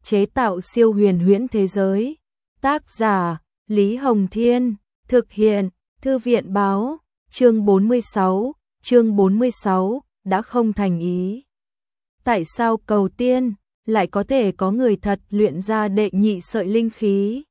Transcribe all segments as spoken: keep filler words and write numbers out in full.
chế tạo siêu huyền huyễn thế giới. Tác giả Lý Hồng Thiên, thực hiện Thư viện Báo. Chương bốn mươi sáu, chương bốn mươi sáu, đã không thành ý. Tại sao cầu tiên lại có thể có người thật luyện ra đệ nhị sợi linh khí?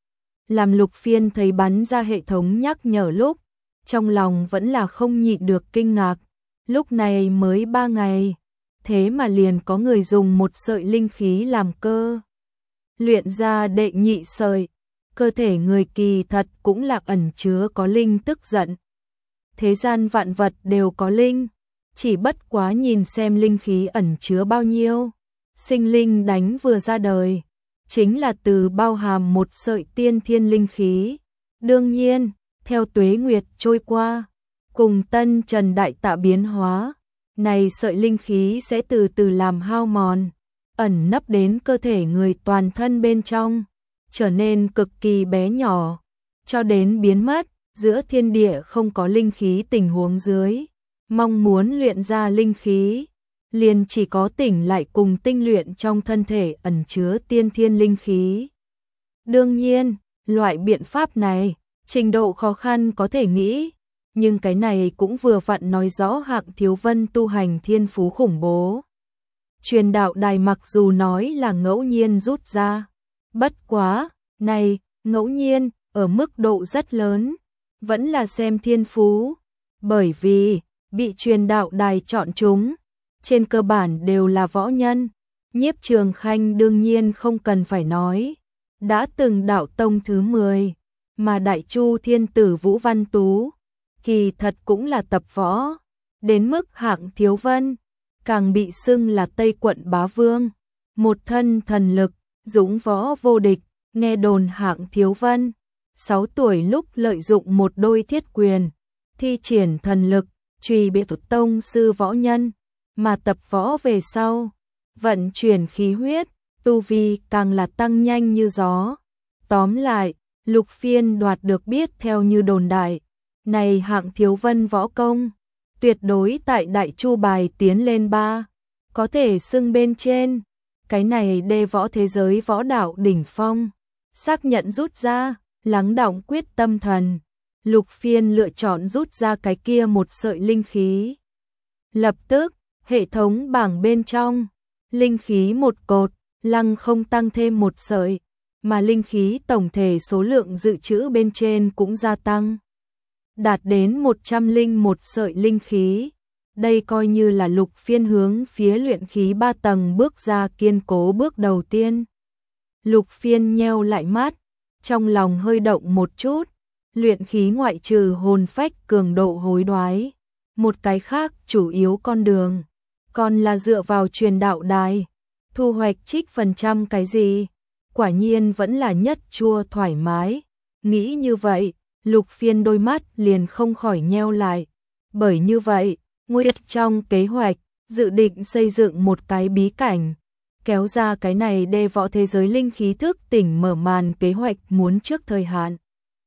Làm Lục Phiên thấy bắn ra hệ thống nhắc nhở lúc, trong lòng vẫn là không nhịn được kinh ngạc. Lúc này mới ba ngày, thế mà liền có người dùng một sợi linh khí làm cơ luyện ra đệ nhị sợi. Cơ thể người kỳ thật cũng là ẩn chứa có linh tức giận. Thế gian vạn vật đều có linh, chỉ bất quá nhìn xem linh khí ẩn chứa bao nhiêu. Sinh linh đánh vừa ra đời, chính là từ bao hàm một sợi tiên thiên linh khí. Đương nhiên, theo tuế nguyệt trôi qua, cùng tân trần đại tạ biến hóa, này sợi linh khí sẽ từ từ làm hao mòn, ẩn nấp đến cơ thể người toàn thân bên trong, trở nên cực kỳ bé nhỏ, cho đến biến mất. Giữa thiên địa không có linh khí tình huống dưới, mong muốn luyện ra linh khí, liền chỉ có tỉnh lại cùng tinh luyện trong thân thể ẩn chứa tiên thiên linh khí. Đương nhiên, loại biện pháp này, trình độ khó khăn có thể nghĩ, nhưng cái này cũng vừa vặn nói rõ Hạng Thiếu Vân tu hành thiên phú khủng bố. Truyền đạo đài mặc dù nói là ngẫu nhiên rút ra, bất quá, này, ngẫu nhiên, ở mức độ rất lớn, vẫn là xem thiên phú, bởi vì bị truyền đạo đài chọn chúng, trên cơ bản đều là võ nhân. Nhiếp Trường Khanh đương nhiên không cần phải nói, đã từng đạo tông thứ mười, mà Đại Chu thiên tử Vũ Văn Tú, kỳ thật cũng là tập võ, đến mức Hạng Thiếu Vân, càng bị xưng là Tây Quận Bá Vương, một thân thần lực, dũng võ vô địch. Nghe đồn Hạng Thiếu Vân sáu tuổi lúc lợi dụng một đôi thiết quyền, thi triển thần lực, truy biệt thuật tông sư võ nhân, mà tập võ về sau, vận chuyển khí huyết, tu vi càng là tăng nhanh như gió. Tóm lại, Lục Phiên đoạt được biết theo như đồn đại, này Hạng Thiếu Vân võ công, tuyệt đối tại Đại Chu bài tiến lên ba, có thể xưng bên trên, cái này đê võ thế giới võ đạo đỉnh phong. Xác nhận rút ra, lắng đọng quyết tâm thần, Lục Phiên lựa chọn rút ra cái kia một sợi linh khí. Lập tức, hệ thống bảng bên trong, linh khí một cột, lăng không tăng thêm một sợi, mà linh khí tổng thể số lượng dự trữ bên trên cũng gia tăng, đạt đến một trăm lẻ một sợi linh khí. Đây coi như là Lục Phiên hướng phía luyện khí ba tầng bước ra kiên cố bước đầu tiên. Lục Phiên nheo lại mắt, trong lòng hơi động một chút, luyện khí ngoại trừ hồn phách cường độ hối đoái, một cái khác chủ yếu con đường, còn là dựa vào truyền đạo đài, thu hoạch trích phần trăm cái gì, quả nhiên vẫn là nhất chua thoải mái. Nghĩ như vậy, Lục Phiên đôi mắt liền không khỏi nheo lại, bởi như vậy, nguyên trong kế hoạch, dự định xây dựng một cái bí cảnh, kéo ra cái này đê võ thế giới linh khí thức tỉnh mở màn kế hoạch muốn trước thời hạn.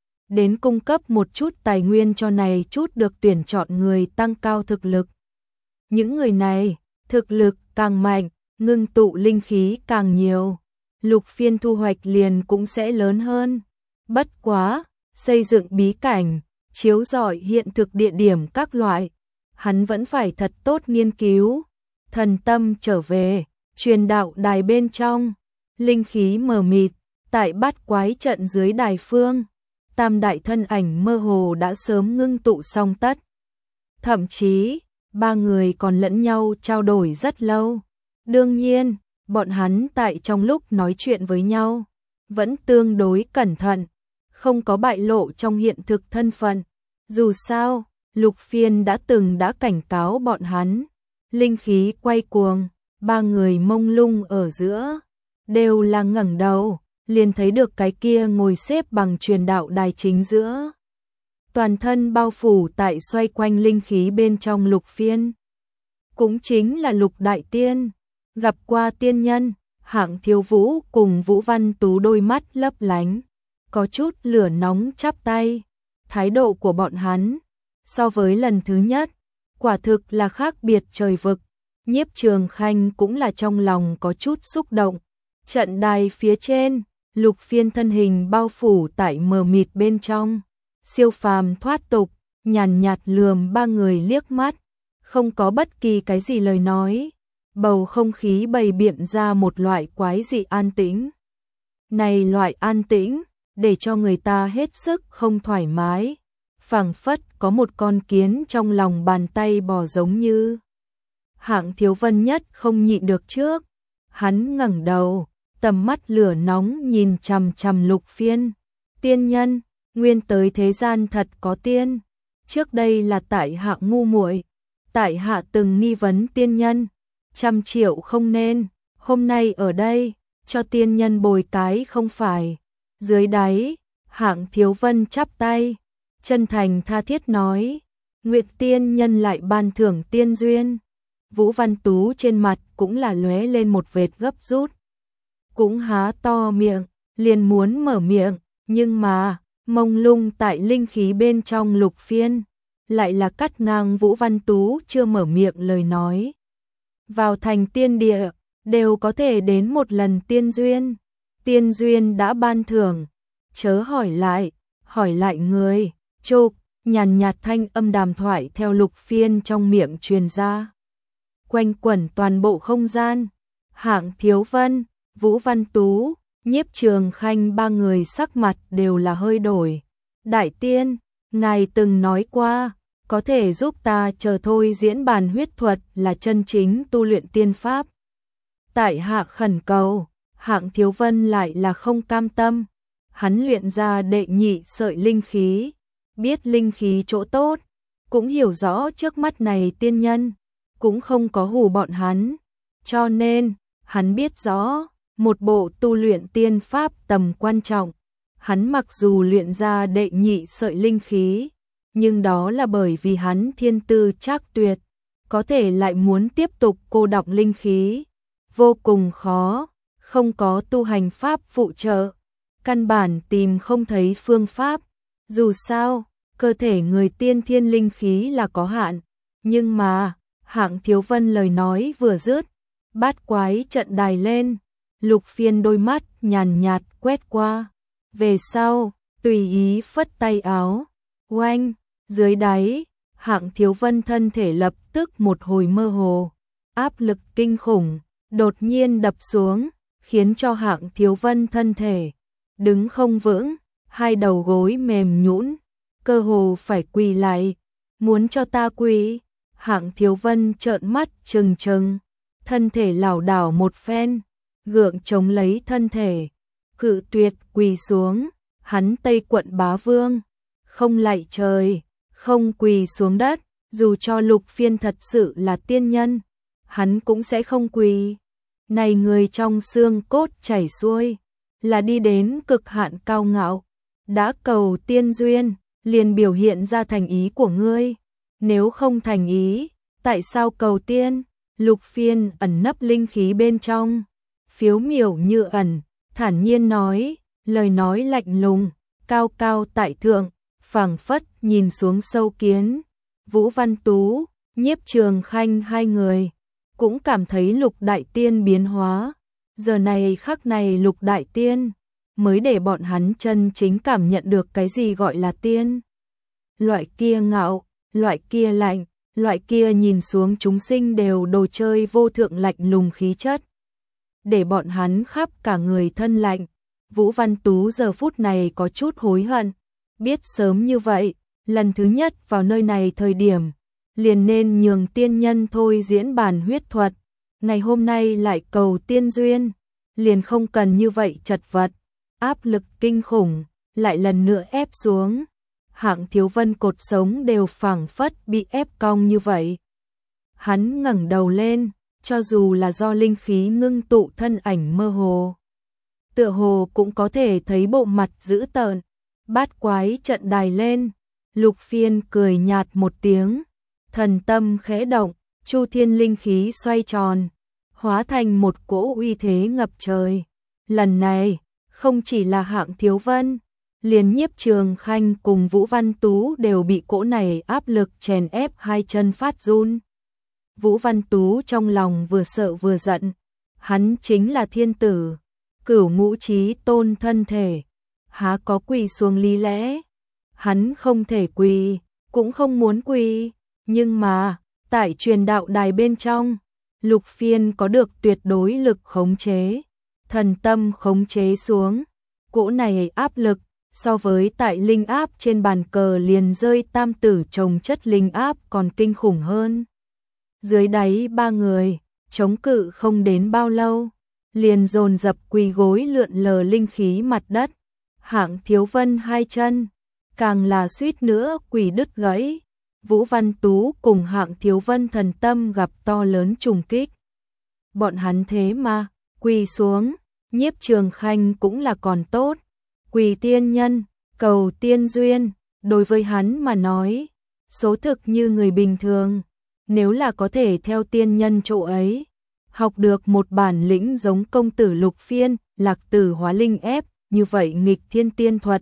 Đến cung cấp một chút tài nguyên cho này chút được tuyển chọn người tăng cao thực lực. Những người này, thực lực càng mạnh, ngưng tụ linh khí càng nhiều, Lục Phiên thu hoạch liền cũng sẽ lớn hơn. Bất quá, xây dựng bí cảnh, chiếu rọi hiện thực địa điểm các loại, hắn vẫn phải thật tốt nghiên cứu. Thần tâm trở về, truyền đạo đài bên trong, linh khí mờ mịt, tại bát quái trận dưới đài phương, tam đại thân ảnh mơ hồ đã sớm ngưng tụ xong tất. Thậm chí, ba người còn lẫn nhau trao đổi rất lâu. Đương nhiên, bọn hắn tại trong lúc nói chuyện với nhau, vẫn tương đối cẩn thận, không có bại lộ trong hiện thực thân phận. Dù sao, Lục Phiên đã từng đã cảnh cáo bọn hắn, linh khí quay cuồng, ba người mông lung ở giữa, đều là ngẩng đầu, liền thấy được cái kia ngồi xếp bằng truyền đạo đài chính giữa. Toàn thân bao phủ tại xoay quanh linh khí bên trong Lục Phiên. Cũng chính là Lục Đại Tiên, gặp qua tiên nhân. Hạng Thiếu Vũ cùng Vũ Văn Tú đôi mắt lấp lánh, có chút lửa nóng chắp tay. Thái độ của bọn hắn, so với lần thứ nhất, quả thực là khác biệt trời vực. Nhiếp Trường Khanh cũng là trong lòng có chút xúc động, Trận đài phía trên, Lục Phiên thân hình bao phủ tại mờ mịt bên trong, siêu phàm thoát tục, nhàn nhạt lườm ba người liếc mắt, không có bất kỳ cái gì lời nói, bầu không khí bày biện ra một loại quái dị an tĩnh. Này loại an tĩnh, để cho người ta hết sức không thoải mái, phảng phất có một con kiến trong lòng bàn tay bò giống như. Hạng Thiếu Vân nhất không nhịn được trước, hắn ngẩng đầu, tầm mắt lửa nóng nhìn chằm chằm Lục Phiên. Tiên nhân, nguyên tới thế gian thật có tiên, trước đây là tại hạ ngu muội, tại hạ từng nghi vấn tiên nhân, trăm triệu không nên, hôm nay ở đây, cho tiên nhân bồi cái không phải. Dưới đáy, Hạng Thiếu Vân chắp tay, chân thành tha thiết nói, nguyệt tiên nhân lại ban thưởng tiên duyên. Vũ Văn Tú trên mặt cũng là lóe lên một vệt gấp rút, cũng há to miệng, liền muốn mở miệng, nhưng mà, mông lung tại linh khí bên trong Lục Phiên, lại là cắt ngang Vũ Văn Tú chưa mở miệng lời nói. Vào thành tiên địa, đều có thể đến một lần tiên duyên, tiên duyên đã ban thưởng, chớ hỏi lại, hỏi lại người, chụp, nhàn nhạt thanh âm đàm thoại theo Lục Phiên trong miệng truyền ra. Quanh quẩn toàn bộ không gian, Hạng Thiếu Vân, Vũ Văn Tú, Nhiếp Trường Khanh ba người sắc mặt đều là hơi đổi. Đại tiên, ngài từng nói qua, có thể giúp ta chờ thôi diễn bàn huyết thuật là chân chính tu luyện tiên pháp. Tại hạ khẩn cầu, Hạng Thiếu Vân lại là không cam tâm, hắn luyện ra đệ nhị sợi linh khí, biết linh khí chỗ tốt, cũng hiểu rõ trước mắt này tiên nhân, cũng không có hù bọn hắn, cho nên, hắn biết rõ, một bộ tu luyện tiên pháp tầm quan trọng, hắn mặc dù luyện ra đệ nhị sợi linh khí, nhưng đó là bởi vì hắn thiên tư trác tuyệt, có thể lại muốn tiếp tục cô đọng linh khí, vô cùng khó, không có tu hành pháp phụ trợ, căn bản tìm không thấy phương pháp, dù sao, cơ thể người tiên thiên linh khí là có hạn, nhưng mà, Hạng Thiếu Vân lời nói vừa dứt, bát quái trận đài lên, Lục Phiên đôi mắt nhàn nhạt quét qua, về sau, tùy ý phất tay áo, oanh, dưới đáy, Hạng Thiếu Vân thân thể lập tức một hồi mơ hồ, áp lực kinh khủng, đột nhiên đập xuống, khiến cho Hạng Thiếu Vân thân thể đứng không vững, hai đầu gối mềm nhũn, cơ hồ phải quỳ lại, muốn cho ta quỳ. Hạng Thiếu Vân trợn mắt trừng trừng, thân thể lảo đảo một phen, gượng chống lấy thân thể, cự tuyệt quỳ xuống, hắn Tây Quận bá vương, không lạy trời, không quỳ xuống đất, dù cho Lục Phiên thật sự là tiên nhân, hắn cũng sẽ không quỳ. Này người trong xương cốt chảy xuôi, là đi đến cực hạn cao ngạo, đã cầu tiên duyên, liền biểu hiện ra thành ý của ngươi. Nếu không thành ý, tại sao cầu tiên? Lục Phiên ẩn nấp linh khí bên trong, phiếu miểu như ẩn, thản nhiên nói, lời nói lạnh lùng, cao cao tại thượng, phảng phất nhìn xuống sâu kiến. Vũ Văn Tú, Nhiếp Trường Khanh hai người, cũng cảm thấy Lục Đại Tiên biến hóa. Giờ này khắc này Lục Đại Tiên, mới để bọn hắn chân chính cảm nhận được cái gì gọi là tiên. Loại kia ngạo, loại kia lạnh, loại kia nhìn xuống chúng sinh đều đồ chơi vô thượng lạnh lùng khí chất. Để bọn hắn khắp cả người thân lạnh. Vũ Văn Tú giờ phút này có chút hối hận, biết sớm như vậy, lần thứ nhất vào nơi này thời điểm, liền nên nhường tiên nhân thôi diễn bàn huyết thuật, ngày hôm nay lại cầu tiên duyên, liền không cần như vậy chật vật, áp lực kinh khủng, lại lần nữa ép xuống. Hạng Thiếu Vân cột sống đều phảng phất bị ép cong như vậy. Hắn ngẩng đầu lên, cho dù là do linh khí ngưng tụ thân ảnh mơ hồ, tựa hồ cũng có thể thấy bộ mặt dữ tợn. Bát quái trận đài lên, Lục Phiên cười nhạt một tiếng, thần tâm khẽ động, chu thiên linh khí xoay tròn, hóa thành một cỗ uy thế ngập trời. Lần này, không chỉ là Hạng Thiếu Vân, liền Nhiếp Trường Khanh cùng Vũ Văn Tú đều bị cỗ này áp lực chèn ép hai chân phát run. Vũ Văn Tú trong lòng vừa sợ vừa giận, hắn chính là thiên tử, Cửu Ngũ Chí Tôn thân thể, há có quỳ xuống lý lẽ. Hắn không thể quỳ, cũng không muốn quỳ, nhưng mà, tại truyền đạo đài bên trong, Lục Phiên có được tuyệt đối lực khống chế, thần tâm khống chế xuống. Cỗ này áp lực, so với tại linh áp trên bàn cờ liền rơi tam tử chồng chất linh áp còn kinh khủng hơn. Dưới đáy ba người, chống cự không đến bao lâu, liền dồn dập quỳ gối lượn lờ linh khí mặt đất. Hạng Thiếu Vân hai chân, càng là suýt nữa quỳ đứt gãy. Vũ Văn Tú cùng Hạng Thiếu Vân thần tâm gặp to lớn trùng kích. Bọn hắn thế mà, quỳ xuống, Nhiếp Trường Khanh cũng là còn tốt. Quỳ tiên nhân, cầu tiên duyên, đối với hắn mà nói, số thực như người bình thường. Nếu là có thể theo tiên nhân chỗ ấy, học được một bản lĩnh giống công tử Lục Phiên, Lạc Tử hóa linh ép, như vậy nghịch thiên tiên thuật.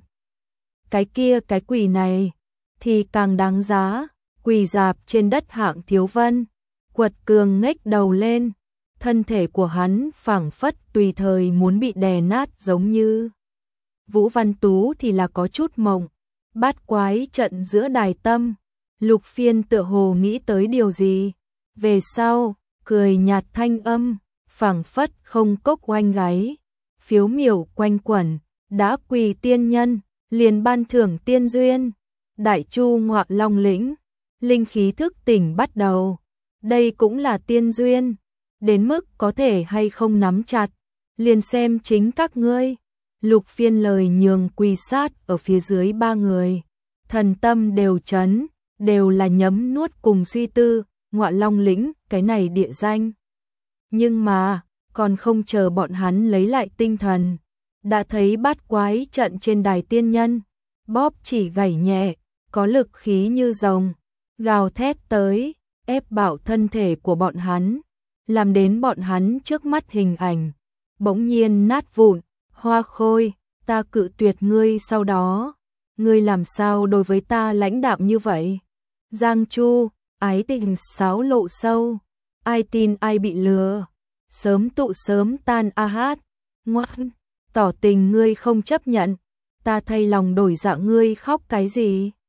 Cái kia cái quỳ này, thì càng đáng giá. Quỳ dạp trên đất Hạng Thiếu Vân, quật cường ngách đầu lên, thân thể của hắn phảng phất tùy thời muốn bị đè nát giống như. Vũ Văn Tú thì là có chút mộng, bát quái trận giữa đài tâm, Lục Phiên tựa hồ nghĩ tới điều gì, về sau, cười nhạt thanh âm, phảng phất không cốc oanh gáy, phiếu miểu quanh quẩn, đã quỳ tiên nhân, liền ban thưởng tiên duyên, Đại Chu Ngọa Long lĩnh. Linh khí thức tỉnh bắt đầu, đây cũng là tiên duyên, đến mức có thể hay không nắm chặt, liền xem chính các ngươi. Lục Phiên lời nhường quỳ sát ở phía dưới ba người, thần tâm đều chấn, đều là nhấm nuốt cùng suy tư, Ngọa Long lĩnh, cái này địa danh. Nhưng mà, còn không chờ bọn hắn lấy lại tinh thần, đã thấy bát quái trận trên đài tiên nhân, bóp chỉ gảy nhẹ, có lực khí như rồng, gào thét tới, ép bảo thân thể của bọn hắn, làm đến bọn hắn trước mắt hình ảnh, bỗng nhiên nát vụn. Hoa Khôi, ta cự tuyệt ngươi sau đó, ngươi làm sao đối với ta lãnh đạm như vậy? Giang Chu, ái tình sáo lộ sâu, ai tin ai bị lừa, sớm tụ sớm tan a hát, ngoan, tỏ tình ngươi không chấp nhận, ta thay lòng đổi dạ ngươi khóc cái gì?